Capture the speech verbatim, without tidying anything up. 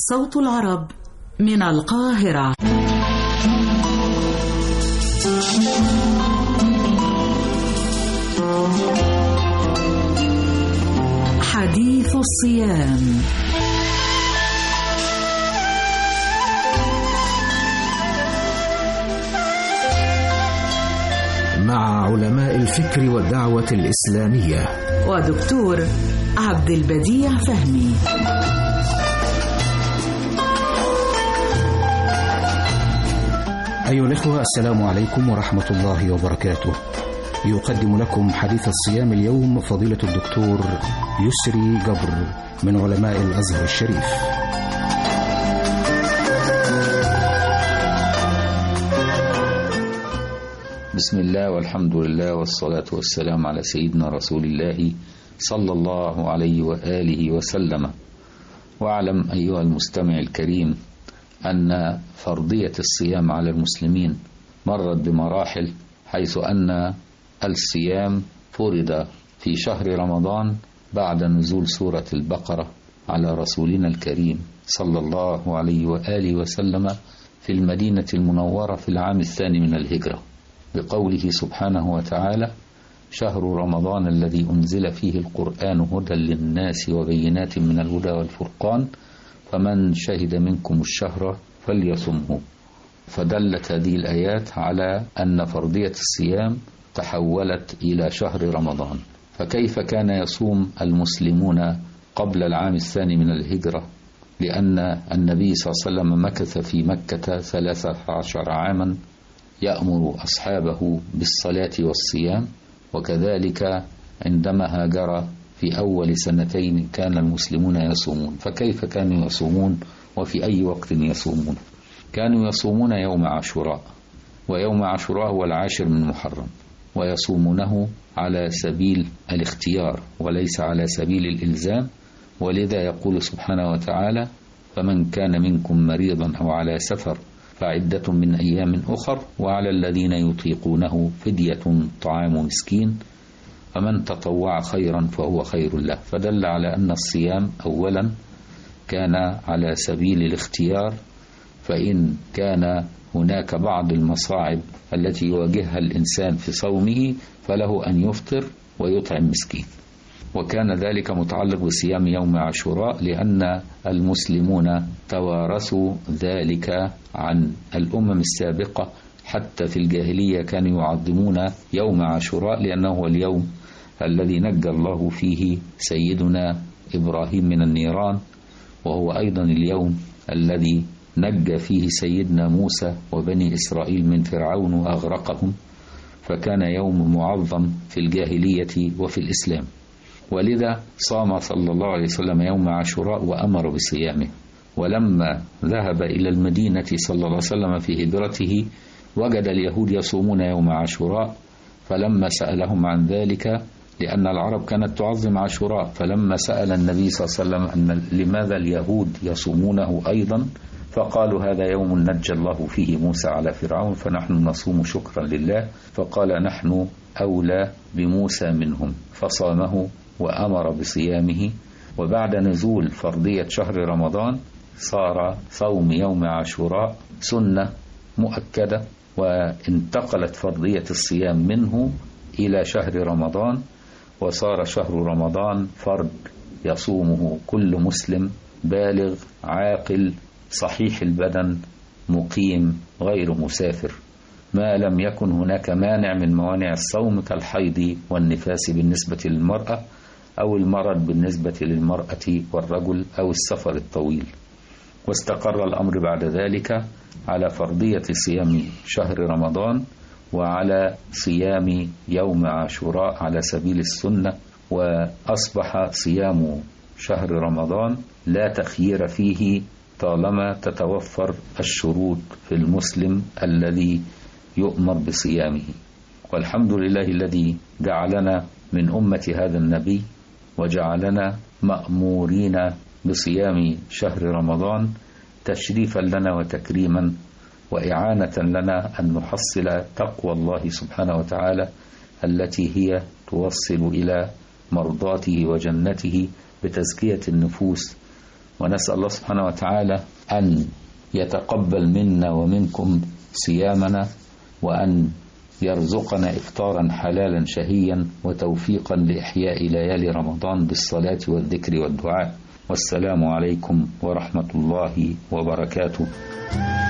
صوت العرب من القاهرة. حديث الصيام. مع علماء الفكر والدعوة الإسلامية ودكتور عبد البديع فهمي. أيها الإخوة، السلام عليكم ورحمة الله وبركاته. يقدم لكم حديث الصيام اليوم فضيلة الدكتور يسري جبر من علماء الأزهر الشريف. بسم الله والحمد لله والصلاة والسلام على سيدنا رسول الله صلى الله عليه وآله وسلم. واعلم أيها المستمع الكريم أن فرضية الصيام على المسلمين مرت بمراحل، حيث أن الصيام فرض في شهر رمضان بعد نزول سورة البقرة على رسولنا الكريم صلى الله عليه وآله وسلم في المدينة المنورة في العام الثاني من الهجرة، بقوله سبحانه وتعالى: شهر رمضان الذي أنزل فيه القرآن هدى للناس وبينات من الهدى والفرقان فمن شهد منكم الشهر فليصمه. فدلت هذه الآيات على أن فرضية الصيام تحولت إلى شهر رمضان. فكيف كان يصوم المسلمون قبل العام الثاني من الهجرة؟ لأن النبي صلى الله عليه وسلم مكث في مكة ثلاثة عشر عاما يأمر أصحابه بالصلاة والصيام، وكذلك عندما هاجر في أول سنتين كان المسلمون يصومون. فكيف كانوا يصومون وفي أي وقت يصومون؟ كانوا يصومون يوم عاشوراء، ويوم عاشوراء هو العاشر من محرم، ويصومونه على سبيل الاختيار وليس على سبيل الإلزام. ولذا يقول سبحانه وتعالى: فمن كان منكم مريضا أو على سفر فعدة من أيام أخر وعلى الذين يطيقونه فدية طعام مسكين فمن تطوع خيرا فهو خير له. فدل على أن الصيام أولا كان على سبيل الاختيار، فإن كان هناك بعض المصاعب التي يواجهها الإنسان في صومه فله أن يفطر ويطعم مسكين. وكان ذلك متعلق بصيام يوم عاشوراء، لأن المسلمون توارثوا ذلك عن الأمم السابقة. حتى في الجاهلية كانوا يعظمون يوم عاشوراء لأنه هو اليوم الذي نجى الله فيه سيدنا إبراهيم من النيران، وهو أيضا اليوم الذي نجى فيه سيدنا موسى وبني إسرائيل من فرعون وأغرقهم. فكان يوم معظم في الجاهلية وفي الإسلام، ولذا صام صلى الله عليه وسلم يوم عاشوراء وأمر بصيامه. ولما ذهب إلى المدينة صلى الله عليه وسلم في هجرته وجد اليهود يصومون يوم عاشوراء، فلما سألهم عن ذلك، لأن العرب كانت تعظم عاشوراء، فلما سأل النبي صلى الله عليه وسلم أن لماذا اليهود يصومونه أيضا، فقالوا: هذا يوم نجى الله فيه موسى على فرعون فنحن نصوم شكرا لله. فقال: نحن أولى بموسى منهم، فصامه وأمر بصيامه. وبعد نزول فرضية شهر رمضان صار صوم يوم عاشوراء سنة مؤكدة، وانتقلت فرضية الصيام منه إلى شهر رمضان، وصار شهر رمضان فرض يصومه كل مسلم بالغ عاقل صحيح البدن مقيم غير مسافر، ما لم يكن هناك مانع من موانع الصوم كالحيض والنفاس بالنسبة للمرأة، أو المرض بالنسبة للمرأة والرجل، أو السفر الطويل. واستقر الأمر بعد ذلك على فرضية صيام شهر رمضان وعلى صيام يوم عاشوراء على سبيل السنة. وأصبح صيام شهر رمضان لا تخيير فيه طالما تتوفر الشروط في المسلم الذي يؤمر بصيامه. والحمد لله الذي جعلنا من أمة هذا النبي وجعلنا مأمورين بصيام شهر رمضان تشريفا لنا وتكريما وإعانة لنا أن نحصل تقوى الله سبحانه وتعالى التي هي توصل إلى مرضاته وجنته بتزكية النفوس ونسأل الله سبحانه وتعالى أن يتقبل منا ومنكم صيامنا، وأن يرزقنا إفطارا حلالا شهيا وتوفيقا لإحياء ليالي رمضان بالصلاة والذكر والدعاء. والسلام عليكم ورحمة الله وبركاته.